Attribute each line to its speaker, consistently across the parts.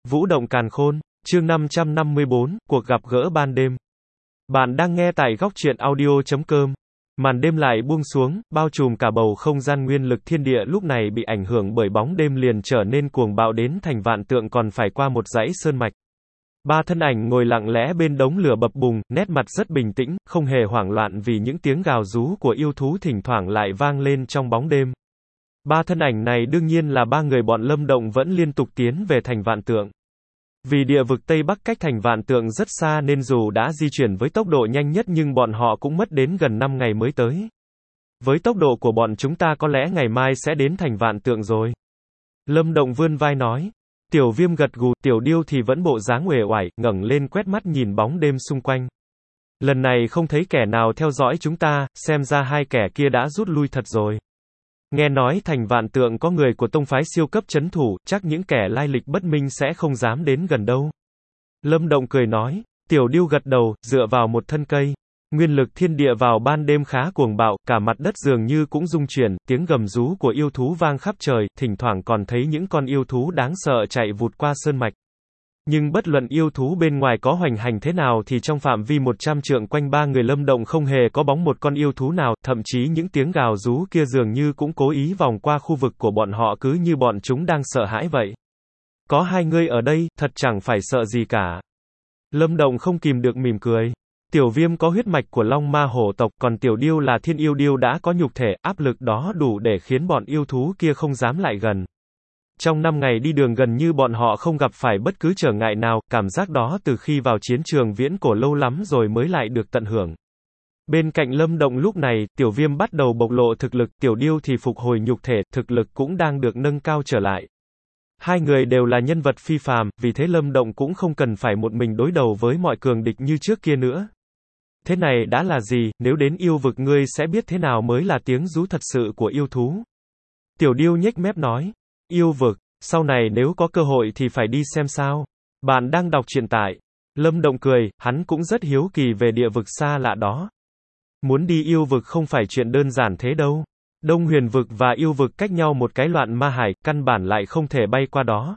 Speaker 1: Vũ động càn khôn, chương 554, cuộc gặp gỡ ban đêm. Bạn đang nghe tại góc truyện audio.com. Màn đêm lại buông xuống, bao trùm cả bầu không gian, nguyên lực thiên địa lúc này bị ảnh hưởng bởi bóng đêm liền trở nên cuồng bạo đến thành vạn tượng, còn phải qua một dãy sơn mạch. Ba thân ảnh ngồi lặng lẽ bên đống lửa bập bùng, nét mặt rất bình tĩnh, không hề hoảng loạn vì những tiếng gào rú của yêu thú thỉnh thoảng lại vang lên trong bóng đêm. Ba thân ảnh này đương nhiên là ba người bọn Lâm Động vẫn liên tục tiến về thành vạn tượng. Vì địa vực Tây Bắc cách thành vạn tượng rất xa nên dù đã di chuyển với tốc độ nhanh nhất nhưng bọn họ cũng mất đến gần 5 ngày mới tới. Với tốc độ của bọn chúng ta có lẽ ngày mai sẽ đến thành vạn tượng rồi. Lâm Động vươn vai nói. Tiểu Viêm gật gù, Tiểu Điêu thì vẫn bộ dáng uể oải, ngẩng lên quét mắt nhìn bóng đêm xung quanh. Lần này không thấy kẻ nào theo dõi chúng ta, xem ra hai kẻ kia đã rút lui thật rồi. Nghe nói thành vạn tượng có người của tông phái siêu cấp trấn thủ, chắc những kẻ lai lịch bất minh sẽ không dám đến gần đâu. Lâm Động cười nói. Tiểu Điêu gật đầu, dựa vào một thân cây. Nguyên lực thiên địa vào ban đêm khá cuồng bạo, cả mặt đất dường như cũng rung chuyển, tiếng gầm rú của yêu thú vang khắp trời, thỉnh thoảng còn thấy những con yêu thú đáng sợ chạy vụt qua sơn mạch. Nhưng bất luận yêu thú bên ngoài có hoành hành thế nào thì trong phạm vi 100 trượng quanh ba người Lâm Động không hề có bóng một con yêu thú nào, thậm chí những tiếng gào rú kia dường như cũng cố ý vòng qua khu vực của bọn họ, cứ như bọn chúng đang sợ hãi vậy. Có hai người ở đây, thật chẳng phải sợ gì cả. Lâm Động không kìm được mỉm cười. Tiểu Viêm có huyết mạch của Long Ma hổ tộc, còn Tiểu Điêu là thiên yêu điêu đã có nhục thể, áp lực đó đủ để khiến bọn yêu thú kia không dám lại gần. Trong 5 ngày đi đường gần như bọn họ không gặp phải bất cứ trở ngại nào, cảm giác đó từ khi vào chiến trường viễn cổ lâu lắm rồi mới lại được tận hưởng. Bên cạnh Lâm Động lúc này, Tiểu Viêm bắt đầu bộc lộ thực lực, Tiểu Điêu thì phục hồi nhục thể, thực lực cũng đang được nâng cao trở lại. Hai người đều là nhân vật phi phàm, vì thế Lâm Động cũng không cần phải một mình đối đầu với mọi cường địch như trước kia nữa. Thế này đã là gì, nếu đến yêu vực ngươi sẽ biết thế nào mới là tiếng rú thật sự của yêu thú. Tiểu Điêu nhếch mép nói. Yêu vực, sau này nếu có cơ hội thì phải đi xem sao. Bạn đang đọc truyện tại. Lâm Động cười, hắn cũng rất hiếu kỳ về địa vực xa lạ đó. Muốn đi yêu vực không phải chuyện đơn giản thế đâu. Đông Huyền vực và yêu vực cách nhau một cái loạn ma hải, căn bản lại không thể bay qua đó.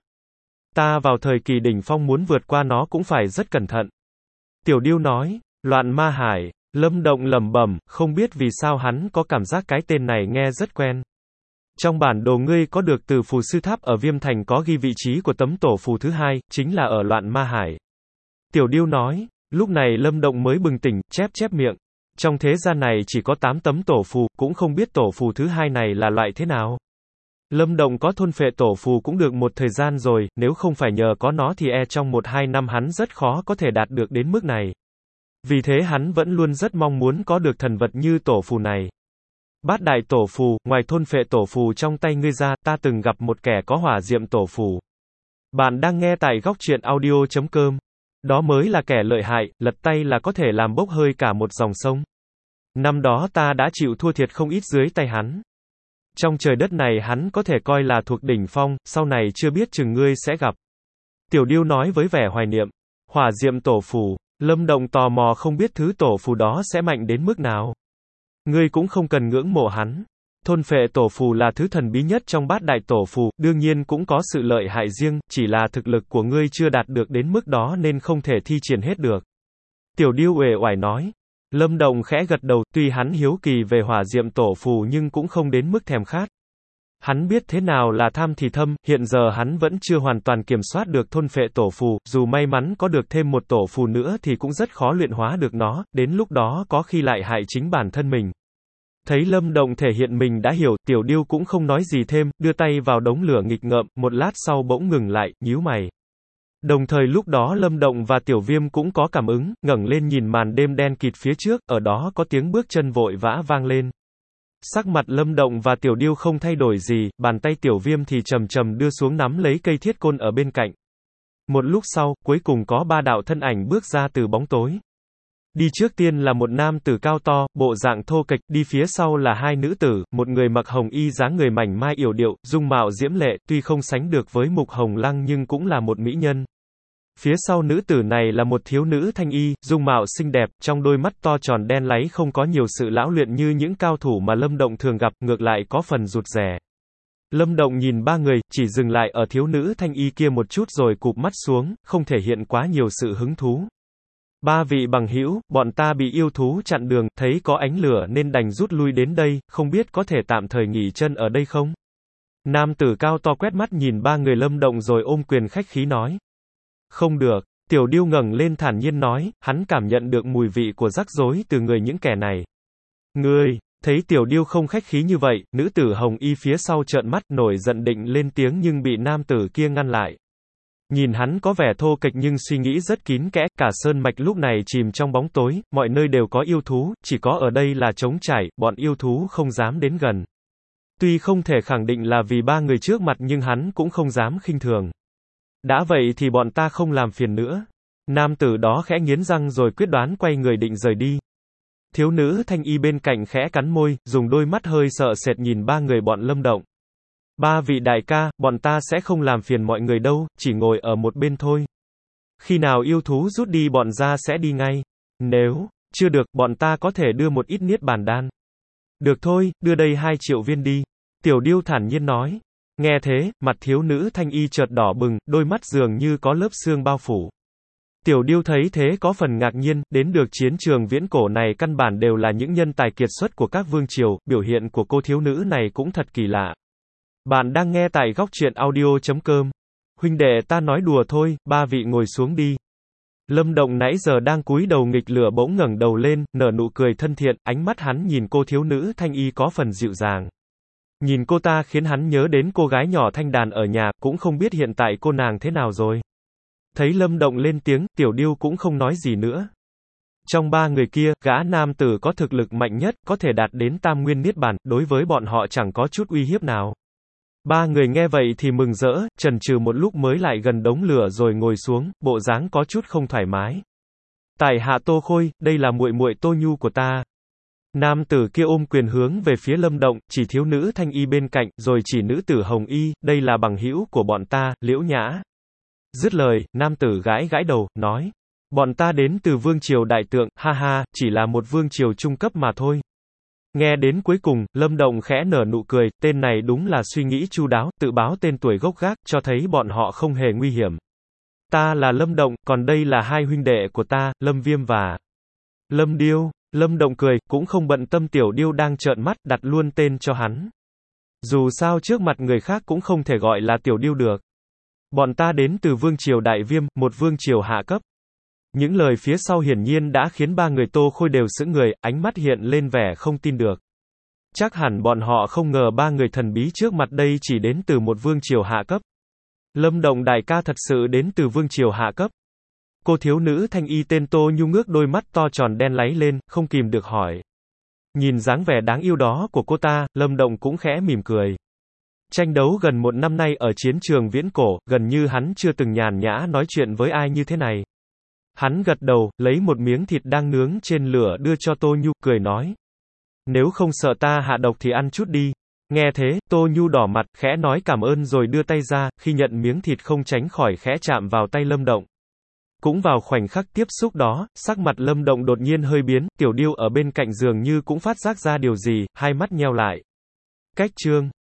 Speaker 1: Ta vào thời kỳ đỉnh phong muốn vượt qua nó cũng phải rất cẩn thận. Tiểu Điêu nói. Loạn ma hải. Lâm Động lẩm bẩm, không biết vì sao hắn có cảm giác cái tên này nghe rất quen. Trong bản đồ ngươi có được từ phù sư tháp ở Viêm Thành có ghi vị trí của tấm tổ phù thứ hai, chính là ở loạn ma hải. Tiểu Điêu nói. Lúc này Lâm Động mới bừng tỉnh, chép miệng. Trong thế gian này chỉ có 8 tấm tổ phù, cũng không biết tổ phù thứ hai này là loại thế nào. Lâm Động có thôn phệ tổ phù cũng được một thời gian rồi, nếu không phải nhờ có nó thì trong 1-2 năm hắn rất khó có thể đạt được đến mức này. Vì thế hắn vẫn luôn rất mong muốn có được thần vật như tổ phù này. Bát đại tổ phù, ngoài thôn phệ tổ phù trong tay ngươi ra, ta từng gặp một kẻ có hỏa diệm tổ phù. Bạn đang nghe tại góc truyện audio.com. Đó mới là kẻ lợi hại, lật tay là có thể làm bốc hơi cả một dòng sông. Năm đó ta đã chịu thua thiệt không ít dưới tay hắn. Trong trời đất này hắn có thể coi là thuộc đỉnh phong, sau này chưa biết chừng ngươi sẽ gặp. Tiểu Điêu nói với vẻ hoài niệm. Hỏa diệm tổ phù. Lâm Động tò mò không biết thứ tổ phù đó sẽ mạnh đến mức nào. Ngươi cũng không cần ngưỡng mộ hắn. Thôn phệ tổ phù là thứ thần bí nhất trong bát đại tổ phù, đương nhiên cũng có sự lợi hại riêng, chỉ là thực lực của ngươi chưa đạt được đến mức đó nên không thể thi triển hết được. Tiểu Điêu uể oải nói. Lâm Động khẽ gật đầu, tuy hắn hiếu kỳ về hỏa diệm tổ phù nhưng cũng không đến mức thèm khát. Hắn biết thế nào là tham thì thâm, hiện giờ hắn vẫn chưa hoàn toàn kiểm soát được thôn phệ tổ phù, dù may mắn có được thêm một tổ phù nữa thì cũng rất khó luyện hóa được nó, đến lúc đó có khi lại hại chính bản thân mình. Thấy Lâm Động thể hiện mình đã hiểu, Tiểu Điêu cũng không nói gì thêm, đưa tay vào đống lửa nghịch ngợm, một lát sau bỗng ngừng lại, nhíu mày. Đồng thời lúc đó Lâm Động và Tiểu Viêm cũng có cảm ứng, ngẩng lên nhìn màn đêm đen kịt phía trước, ở đó có tiếng bước chân vội vã vang lên. Sắc mặt Lâm Động và Tiểu Điêu không thay đổi gì, bàn tay Tiểu Viêm thì chầm chầm đưa xuống nắm lấy cây thiết côn ở bên cạnh. Một lúc sau, cuối cùng có 3 đạo thân ảnh bước ra từ bóng tối. Đi trước tiên là một nam tử cao to, bộ dạng thô kệch, đi phía sau là 2 nữ tử, một người mặc hồng y dáng người mảnh mai yểu điệu, dung mạo diễm lệ, tuy không sánh được với Mục Hồng Lăng nhưng cũng là một mỹ nhân. Phía sau nữ tử này là một thiếu nữ thanh y, dung mạo xinh đẹp, trong đôi mắt to tròn đen láy không có nhiều sự lão luyện như những cao thủ mà Lâm Động thường gặp, ngược lại có phần rụt rè. Lâm Động nhìn ba người, chỉ dừng lại ở thiếu nữ thanh y kia một chút rồi cụp mắt xuống, không thể hiện quá nhiều sự hứng thú. Ba vị bằng hữu, bọn ta bị yêu thú chặn đường, thấy có ánh lửa nên đành rút lui đến đây, không biết có thể tạm thời nghỉ chân ở đây không? Nam tử cao to quét mắt nhìn ba người Lâm Động rồi ôm quyền khách khí nói. Không được, Tiểu Điêu ngẩng lên thản nhiên nói, hắn cảm nhận được mùi vị của rắc rối từ người những kẻ này. Ngươi, thấy Tiểu Điêu không khách khí như vậy, nữ tử hồng y phía sau trợn mắt nổi giận định lên tiếng nhưng bị nam tử kia ngăn lại. Nhìn hắn có vẻ thô kệch nhưng suy nghĩ rất kín kẽ, cả sơn mạch lúc này chìm trong bóng tối, mọi nơi đều có yêu thú, chỉ có ở đây là trống trải, bọn yêu thú không dám đến gần. Tuy không thể khẳng định là vì ba người trước mặt nhưng hắn cũng không dám khinh thường. Đã vậy thì bọn ta không làm phiền nữa. Nam tử đó khẽ nghiến răng rồi quyết đoán quay người định rời đi. Thiếu nữ thanh y bên cạnh khẽ cắn môi, dùng đôi mắt hơi sợ sệt nhìn ba người bọn Lâm Động. Ba vị đại ca, bọn ta sẽ không làm phiền mọi người đâu, chỉ ngồi ở một bên thôi. Khi nào yêu thú rút đi bọn ra sẽ đi ngay. Nếu chưa được, bọn ta có thể đưa một ít niết bàn đan. Được thôi, đưa đây 2 triệu viên đi. Tiểu Điêu thản nhiên nói. Nghe thế, mặt thiếu nữ thanh y chợt đỏ bừng, đôi mắt dường như có lớp sương bao phủ. Tiểu Điêu thấy thế có phần ngạc nhiên, đến được chiến trường viễn cổ này căn bản đều là những nhân tài kiệt xuất của các vương triều, biểu hiện của cô thiếu nữ này cũng thật kỳ lạ. Bạn đang nghe tại góc truyện audio.com. Huynh đệ ta nói đùa thôi, ba vị ngồi xuống đi. Lâm Động nãy giờ đang cúi đầu nghịch lửa bỗng ngẩng đầu lên, nở nụ cười thân thiện, ánh mắt hắn nhìn cô thiếu nữ thanh y có phần dịu dàng. Nhìn cô ta khiến hắn nhớ đến cô gái nhỏ thanh đàn ở nhà, cũng không biết hiện tại cô nàng thế nào rồi. Thấy Lâm Động lên tiếng, Tiểu Điêu cũng không nói gì nữa. Trong ba người kia, gã nam tử có thực lực mạnh nhất, có thể đạt đến tam nguyên niết bàn, đối với bọn họ chẳng có chút uy hiếp nào. Ba người nghe vậy thì mừng rỡ, chần chừ một lúc mới lại gần đống lửa rồi ngồi xuống, bộ dáng có chút không thoải mái. Tại hạ Tô Khôi, đây là muội muội Tô Nhu của ta. Nam tử kia ôm quyền hướng về phía Lâm Động, chỉ thiếu nữ thanh y bên cạnh, rồi chỉ nữ tử hồng y, đây là bằng hữu của bọn ta, Liễu Nhã. Dứt lời, nam tử gãi gãi đầu, nói. Bọn ta đến từ vương triều đại tượng, ha ha, chỉ là một vương triều trung cấp mà thôi. Nghe đến cuối cùng, Lâm Động khẽ nở nụ cười, tên này đúng là suy nghĩ chu đáo, tự báo tên tuổi gốc gác, cho thấy bọn họ không hề nguy hiểm. Ta là Lâm Động, còn đây là hai huynh đệ của ta, Lâm Viêm và Lâm Điêu. Lâm Động cười, cũng không bận tâm Tiểu Điêu đang trợn mắt, đặt luôn tên cho hắn. Dù sao trước mặt người khác cũng không thể gọi là Tiểu Điêu được. Bọn ta đến từ vương triều Đại Viêm, một vương triều hạ cấp. Những lời phía sau hiển nhiên đã khiến ba người Tô Khôi đều sững người, ánh mắt hiện lên vẻ không tin được. Chắc hẳn bọn họ không ngờ ba người thần bí trước mặt đây chỉ đến từ một vương triều hạ cấp. Lâm Động đại ca thật sự đến từ vương triều hạ cấp. Cô thiếu nữ thanh y tên Tô Nhu ngước đôi mắt to tròn đen láy lên, không kìm được hỏi. Nhìn dáng vẻ đáng yêu đó của cô ta, Lâm Động cũng khẽ mỉm cười. Tranh đấu gần 1 năm nay ở chiến trường viễn cổ, gần như hắn chưa từng nhàn nhã nói chuyện với ai như thế này. Hắn gật đầu, lấy một miếng thịt đang nướng trên lửa đưa cho Tô Nhu, cười nói. Nếu không sợ ta hạ độc thì ăn chút đi. Nghe thế, Tô Nhu đỏ mặt, khẽ nói cảm ơn rồi đưa tay ra, khi nhận miếng thịt không tránh khỏi khẽ chạm vào tay Lâm Động. Cũng vào khoảnh khắc tiếp xúc đó, sắc mặt Lâm Động đột nhiên hơi biến, Tiểu Điêu ở bên cạnh giường như cũng phát giác ra điều gì, hai mắt nheo lại. Cách chương